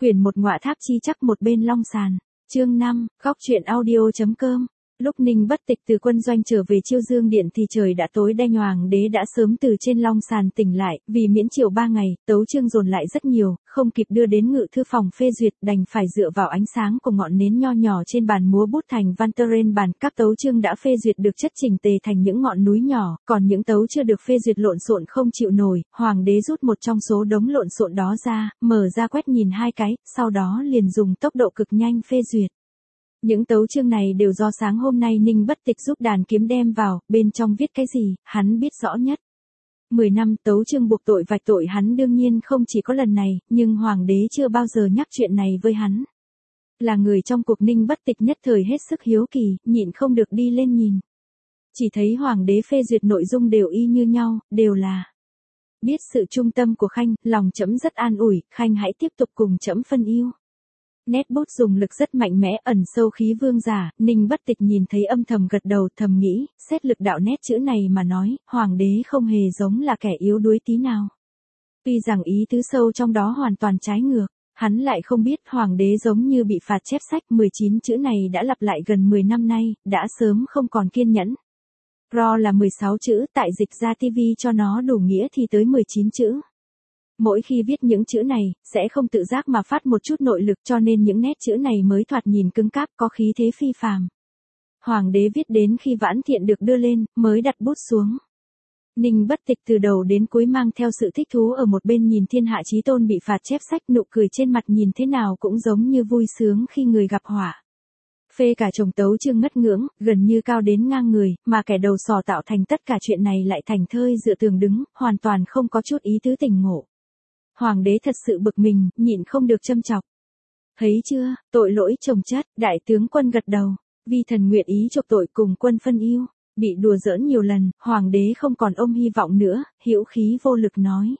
Quyển một ngọa tháp chi chắc một bên long sàn. Chương 5, góc truyện audio.com. Lúc Ninh Bất Tịch từ quân doanh trở về Chiêu Dương Điện thì trời đã tối đen, hoàng đế đã sớm từ trên long sàn tỉnh lại, vì miễn triệu 3 ngày, tấu chương dồn lại rất nhiều, không kịp đưa đến ngự thư phòng phê duyệt, đành phải dựa vào ánh sáng của ngọn nến nho nhỏ trên bàn múa bút thành văn tơ rên bàn. Các tấu chương đã phê duyệt được chất chỉnh tề thành những ngọn núi nhỏ, còn những tấu chưa được phê duyệt lộn xộn không chịu nổi. Hoàng đế rút một trong số đống lộn xộn đó ra, mở ra quét nhìn 2 cái, sau đó liền dùng tốc độ cực nhanh phê duyệt. Những tấu chương này đều do sáng hôm nay Ninh Bất Tịch giúp đàn kiếm đem vào, bên trong viết cái gì, hắn biết rõ nhất. 10 năm tấu chương buộc tội vạch tội hắn đương nhiên không chỉ có lần này, nhưng hoàng đế chưa bao giờ nhắc chuyện này với hắn. Là người trong cuộc, Ninh Bất Tịch nhất thời hết sức hiếu kỳ, nhịn không được đi lên nhìn. Chỉ thấy hoàng đế phê duyệt nội dung đều y như nhau, đều là: biết sự trung tâm của Khanh, lòng trẫm rất an ủi, Khanh hãy tiếp tục cùng trẫm phân yêu. Nét bút dùng lực rất mạnh mẽ, ẩn sâu khí vương giả. Ninh Bất Tịch nhìn thấy âm thầm gật đầu, thầm nghĩ, xét lực đạo nét chữ này mà nói, hoàng đế không hề giống là kẻ yếu đuối tí nào. Tuy rằng ý tứ sâu trong đó hoàn toàn trái ngược, hắn lại không biết hoàng đế giống như bị phạt chép sách. 19 chữ này đã lặp lại gần 10 năm nay, đã sớm không còn kiên nhẫn. Ro là 16 chữ, tại dịch ra TV cho nó đủ nghĩa thì tới 19 chữ. Mỗi khi viết những chữ này, sẽ không tự giác mà phát một chút nội lực, cho nên những nét chữ này mới thoạt nhìn cứng cáp, có khí thế phi phàm. Hoàng đế viết đến khi Vãn Thiện được đưa lên, mới đặt bút xuống. Ninh Bất Tịch từ đầu đến cuối mang theo sự thích thú ở một bên nhìn thiên hạ chí tôn bị phạt chép sách, nụ cười trên mặt nhìn thế nào cũng giống như vui sướng khi người gặp họa. Phê cả chồng tấu chương ngất ngưỡng, gần như cao đến ngang người, mà kẻ đầu sò tạo thành tất cả chuyện này lại thành thơi dựa tường đứng, hoàn toàn không có chút ý tứ tỉnh ngộ. Hoàng đế thật sự bực mình, nhịn không được châm chọc. Thấy chưa, tội lỗi chồng chất. Đại tướng quân gật đầu, vi thần nguyện ý chuộc tội cùng quân phân yêu. Bị đùa giỡn nhiều lần, hoàng đế không còn ôm hy vọng nữa, hữu khí vô lực nói.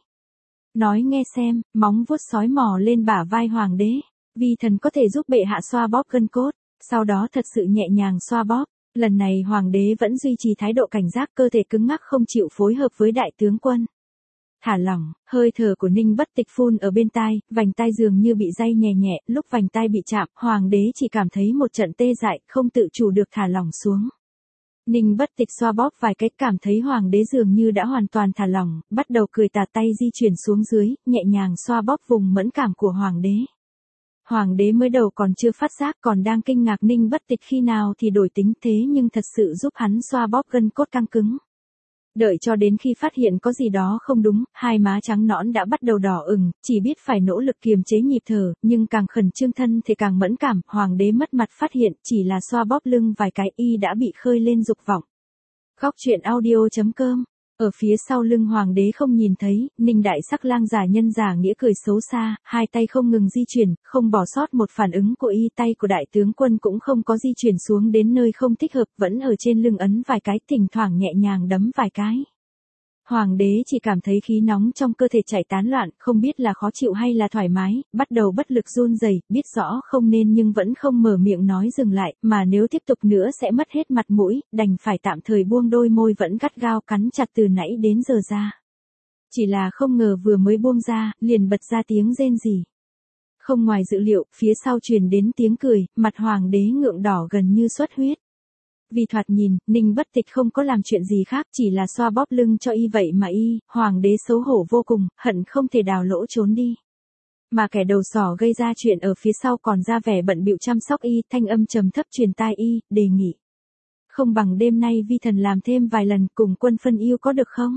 Nói nghe xem. Móng vuốt sói mò lên bả vai hoàng đế. Vi thần có thể giúp bệ hạ xoa bóp gân cốt. Sau đó thật sự nhẹ nhàng xoa bóp. Lần này hoàng đế vẫn duy trì thái độ cảnh giác, cơ thể cứng ngắc không chịu phối hợp với đại tướng quân. Thả lỏng, hơi thở của Ninh Bất Tịch phun ở bên tai, vành tai dường như bị day nhẹ nhẹ, lúc vành tai bị chạm, hoàng đế chỉ cảm thấy một trận tê dại, không tự chủ được thả lỏng xuống. Ninh Bất Tịch xoa bóp vài cái, cảm thấy hoàng đế dường như đã hoàn toàn thả lỏng, bắt đầu cười tà, tay di chuyển xuống dưới, nhẹ nhàng xoa bóp vùng mẫn cảm của hoàng đế. Hoàng đế mới đầu còn chưa phát giác, còn đang kinh ngạc Ninh Bất Tịch khi nào thì đổi tính, thế nhưng thật sự giúp hắn xoa bóp gân cốt căng cứng. Đợi cho đến khi phát hiện có gì đó không đúng, hai má trắng nõn đã bắt đầu đỏ ửng, chỉ biết phải nỗ lực kiềm chế nhịp thở, nhưng càng khẩn trương thân thì càng mẫn cảm. Hoàng đế mất mặt phát hiện, chỉ là xoa bóp lưng vài cái y đã bị khơi lên dục vọng. Góc truyện audio.com. Ở phía sau lưng hoàng đế không nhìn thấy, Ninh đại sắc lang giả nhân giả nghĩa cười xấu xa, hai tay không ngừng di chuyển, không bỏ sót một phản ứng của y. Tay của đại tướng quân cũng không có di chuyển xuống đến nơi không thích hợp, vẫn ở trên lưng ấn vài cái, thỉnh thoảng nhẹ nhàng đấm vài cái. Hoàng đế chỉ cảm thấy khí nóng trong cơ thể chạy tán loạn, không biết là khó chịu hay là thoải mái, bắt đầu bất lực run rẩy, biết rõ không nên nhưng vẫn không mở miệng nói dừng lại, mà nếu tiếp tục nữa sẽ mất hết mặt mũi, đành phải tạm thời buông đôi môi vẫn gắt gao cắn chặt từ nãy đến giờ ra. Chỉ là không ngờ vừa mới buông ra, liền bật ra tiếng rên rỉ. Không ngoài dự liệu, phía sau truyền đến tiếng cười, mặt hoàng đế ngượng đỏ gần như xuất huyết. Vì thoạt nhìn, Ninh Bất Tịch không có làm chuyện gì khác, chỉ là xoa bóp lưng cho y vậy mà y, hoàng đế xấu hổ vô cùng, hận không thể đào lỗ trốn đi. Mà kẻ đầu sỏ gây ra chuyện ở phía sau còn ra vẻ bận bịu chăm sóc y, thanh âm trầm thấp truyền tai y, đề nghị. Không bằng đêm nay vi thần làm thêm vài lần cùng quân phân yêu có được không?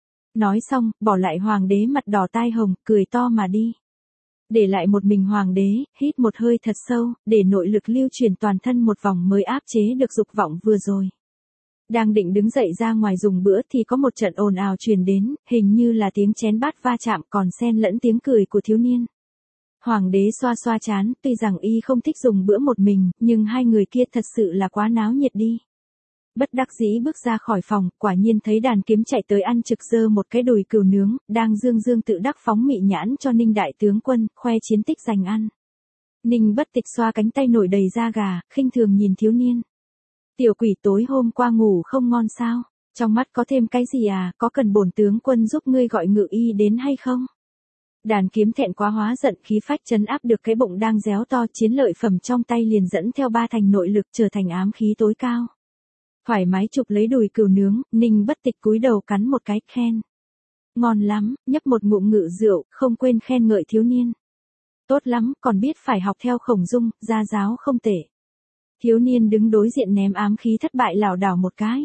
Nói xong, bỏ lại hoàng đế mặt đỏ tai hồng, cười to mà đi. Để lại một mình hoàng đế, hít một hơi thật sâu, để nội lực lưu chuyển toàn thân một vòng mới áp chế được dục vọng vừa rồi. Đang định đứng dậy ra ngoài dùng bữa thì có một trận ồn ào truyền đến, hình như là tiếng chén bát va chạm còn xen lẫn tiếng cười của thiếu niên. Hoàng đế xoa xoa trán, tuy rằng y không thích dùng bữa một mình, nhưng hai người kia thật sự là quá náo nhiệt đi. Bất đắc dĩ bước ra khỏi phòng, quả nhiên thấy đàn kiếm chạy tới ăn trực giơ một cái đùi cừu nướng, đang dương dương tự đắc phóng mị nhãn cho Ninh đại tướng quân, khoe chiến tích giành ăn. Ninh Bất Tịch xoa cánh tay nổi đầy da gà, khinh thường nhìn thiếu niên. Tiểu quỷ, tối hôm qua ngủ không ngon sao? Trong mắt có thêm cái gì à, có cần bổn tướng quân giúp ngươi gọi ngự y đến hay không? Đàn kiếm thẹn quá hóa giận, khí phách trấn áp được cái bụng đang réo to, chiến lợi phẩm trong tay liền dẫn theo 3 thành nội lực trở thành ám khí tối cao. Thoải mái chụp lấy đùi cừu nướng, Ninh Bất Tịch cúi đầu cắn một cái, khen. Ngon lắm, nhấp một ngụm ngự rượu, không quên khen ngợi thiếu niên. Tốt lắm, còn biết phải học theo Khổng Dung, gia giáo không tệ. Thiếu niên đứng đối diện ném ám khí thất bại lảo đảo một cái.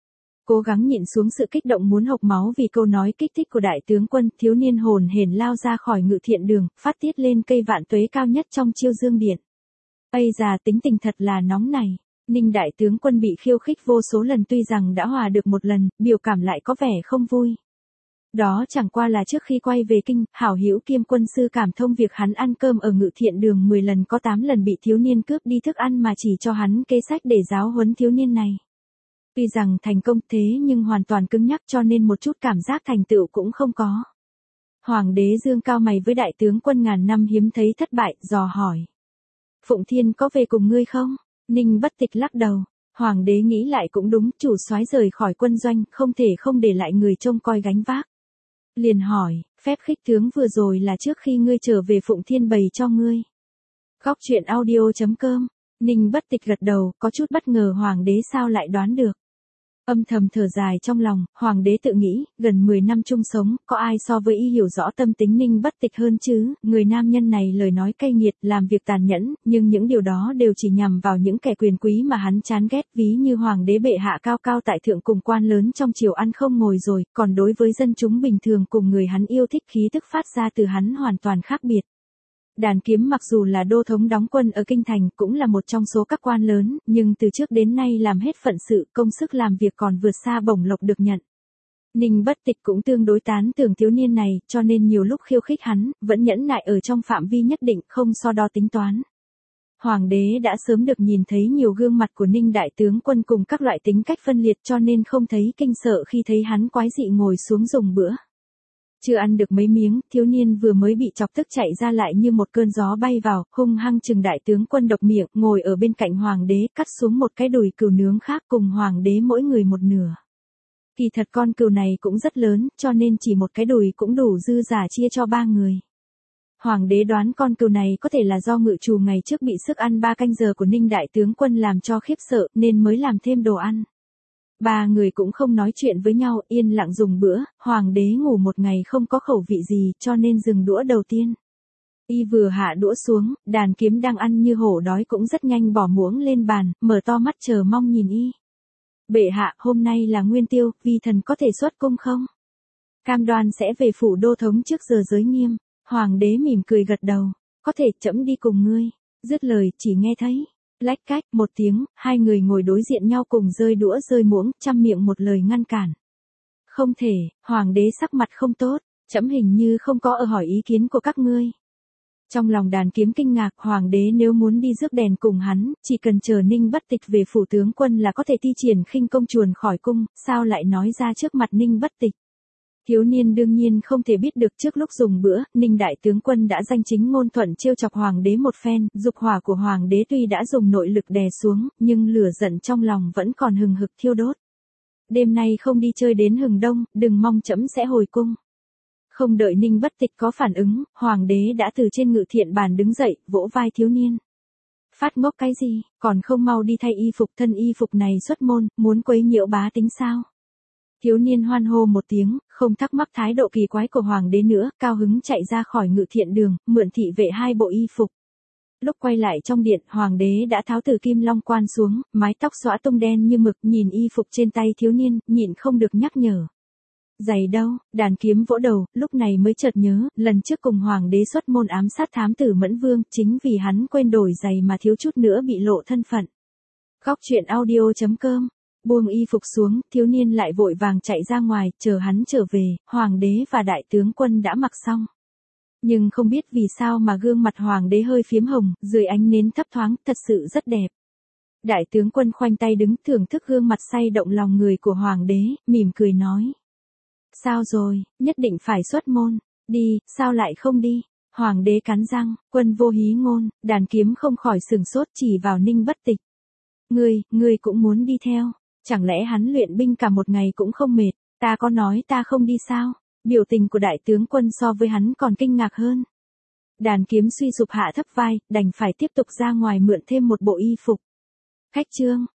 Cố gắng nhịn xuống sự kích động muốn hộc máu vì câu nói kích thích của đại tướng quân, thiếu niên hồn hển lao ra khỏi ngự thiện đường, phát tiết lên cây vạn tuế cao nhất trong Chiêu Dương Điện. Ây già, tính tình thật là nóng này. Ninh đại tướng quân bị khiêu khích vô số lần, tuy rằng đã hòa được một lần, biểu cảm lại có vẻ không vui. Đó chẳng qua là trước khi quay về kinh, hảo hữu kiêm quân sư cảm thông việc hắn ăn cơm ở ngự thiện đường 10 lần có 8 lần bị thiếu niên cướp đi thức ăn mà chỉ cho hắn kế sách để giáo huấn thiếu niên này. Tuy rằng thành công thế nhưng hoàn toàn cứng nhắc cho nên một chút cảm giác thành tựu cũng không có. Hoàng đế dương cao mày với đại tướng quân ngàn năm hiếm thấy thất bại, dò hỏi. Phụng Thiên có về cùng ngươi không? Ninh Bất Tịch lắc đầu. Hoàng đế nghĩ lại cũng đúng, chủ soái rời khỏi quân doanh, không thể không để lại người trông coi gánh vác. Liền hỏi, phép khích tướng vừa rồi là trước khi ngươi trở về Phụng Thiên bày cho ngươi. Góc truyện audio.com. Ninh Bất Tịch gật đầu, có chút bất ngờ hoàng đế sao lại đoán được. Âm thầm thở dài trong lòng, hoàng đế tự nghĩ, gần 10 năm chung sống, có ai so với y hiểu rõ tâm tính Ninh Bất Tịch hơn chứ, người nam nhân này lời nói cay nghiệt, làm việc tàn nhẫn, nhưng những điều đó đều chỉ nhằm vào những kẻ quyền quý mà hắn chán ghét, ví như hoàng đế bệ hạ cao cao tại thượng cùng quan lớn trong triều ăn không ngồi rồi, còn đối với dân chúng bình thường cùng người hắn yêu thích khí tức phát ra từ hắn hoàn toàn khác biệt. Đàn Kiếm mặc dù là đô thống đóng quân ở kinh thành, cũng là một trong số các quan lớn, nhưng từ trước đến nay làm hết phận sự, công sức làm việc còn vượt xa bổng lộc được nhận. Ninh Bất Tịch cũng tương đối tán tưởng thiếu niên này, cho nên nhiều lúc khiêu khích hắn, vẫn nhẫn nại ở trong phạm vi nhất định, không so đo tính toán. Hoàng đế đã sớm được nhìn thấy nhiều gương mặt của Ninh đại tướng quân cùng các loại tính cách phân liệt, cho nên không thấy kinh sợ khi thấy hắn quái dị ngồi xuống dùng bữa. Chưa ăn được mấy miếng, thiếu niên vừa mới bị chọc tức chạy ra lại như một cơn gió bay vào, hung hăng chừng đại tướng quân độc miệng, ngồi ở bên cạnh hoàng đế, cắt xuống một cái đùi cừu nướng khác cùng hoàng đế mỗi người một nửa. Kỳ thật con cừu này cũng rất lớn, cho nên chỉ một cái đùi cũng đủ dư giả chia cho 3 người. Hoàng đế đoán con cừu này có thể là do ngự trù ngày trước bị sức ăn 3 canh giờ của Ninh đại tướng quân làm cho khiếp sợ, nên mới làm thêm đồ ăn. 3 người cũng không nói chuyện với nhau, yên lặng dùng bữa, hoàng đế ngủ một ngày không có khẩu vị gì, cho nên dừng đũa đầu tiên. Y vừa hạ đũa xuống, Đàn Kiếm đang ăn như hổ đói cũng rất nhanh bỏ muỗng lên bàn, mở to mắt chờ mong nhìn y. Bệ hạ, hôm nay là nguyên tiêu, vi thần có thể xuất cung không? Cam đoan sẽ về phủ đô thống trước giờ giới nghiêm. Hoàng đế mỉm cười gật đầu, có thể, trẫm đi cùng ngươi. Dứt lời, chỉ nghe thấy lách cách một tiếng, 2 người ngồi đối diện nhau cùng rơi đũa rơi muỗng, trăm miệng một lời ngăn cản. Không thể, hoàng đế sắc mặt không tốt, trẫm hình như không có ở hỏi ý kiến của các ngươi. Trong lòng Đàn Kiếm kinh ngạc, hoàng đế nếu muốn đi rước đèn cùng hắn, chỉ cần chờ Ninh Bất Tịch về phủ tướng quân là có thể thi triển khinh công chuồn khỏi cung, sao lại nói ra trước mặt Ninh Bất Tịch. Thiếu niên đương nhiên không thể biết được trước lúc dùng bữa, Ninh đại tướng quân đã danh chính ngôn thuận trêu chọc hoàng đế một phen, dục hỏa của hoàng đế tuy đã dùng nội lực đè xuống, nhưng lửa giận trong lòng vẫn còn hừng hực thiêu đốt. Đêm nay không đi chơi đến hừng đông, đừng mong trẫm sẽ hồi cung. Không đợi Ninh Bất Tịch có phản ứng, hoàng đế đã từ trên ngự thiện bàn đứng dậy, vỗ vai thiếu niên. Phát ngốc cái gì, còn không mau đi thay y phục, thân y phục này xuất môn, muốn quấy nhiễu bá tính sao? Thiếu niên hoan hô một tiếng, không thắc mắc thái độ kỳ quái của hoàng đế nữa, cao hứng chạy ra khỏi ngự thiện đường, mượn thị vệ 2 bộ y phục. Lúc quay lại trong điện, hoàng đế đã tháo từ kim long quan xuống, mái tóc xõa tung đen như mực, nhìn y phục trên tay thiếu niên, nhịn không được nhắc nhở. Giày đâu? Đàn Kiếm vỗ đầu, lúc này mới chợt nhớ, lần trước cùng hoàng đế xuất môn ám sát thám tử Mẫn Vương, chính vì hắn quên đổi giày mà thiếu chút nữa bị lộ thân phận. Góc truyện audio.com. Buông y phục xuống, thiếu niên lại vội vàng chạy ra ngoài, chờ hắn trở về, hoàng đế và đại tướng quân đã mặc xong. Nhưng không biết vì sao mà gương mặt hoàng đế hơi phiếm hồng, dưới ánh nến thấp thoáng, thật sự rất đẹp. Đại tướng quân khoanh tay đứng thưởng thức gương mặt say động lòng người của hoàng đế, mỉm cười nói. Sao rồi, nhất định phải xuất môn, đi, sao lại không đi? Hoàng đế cắn răng, quân vô hí ngôn, Đàn Kiếm không khỏi sừng sốt chỉ vào Ninh Bất Tịch. Ngươi cũng muốn đi theo, chẳng lẽ hắn luyện binh cả một ngày cũng không mệt, ta có nói ta không đi sao? Biểu tình của đại tướng quân so với hắn còn kinh ngạc hơn. Đàn kiếm suy sụp hạ thấp vai, đành phải tiếp tục ra ngoài mượn thêm một bộ y phục. Khách trương,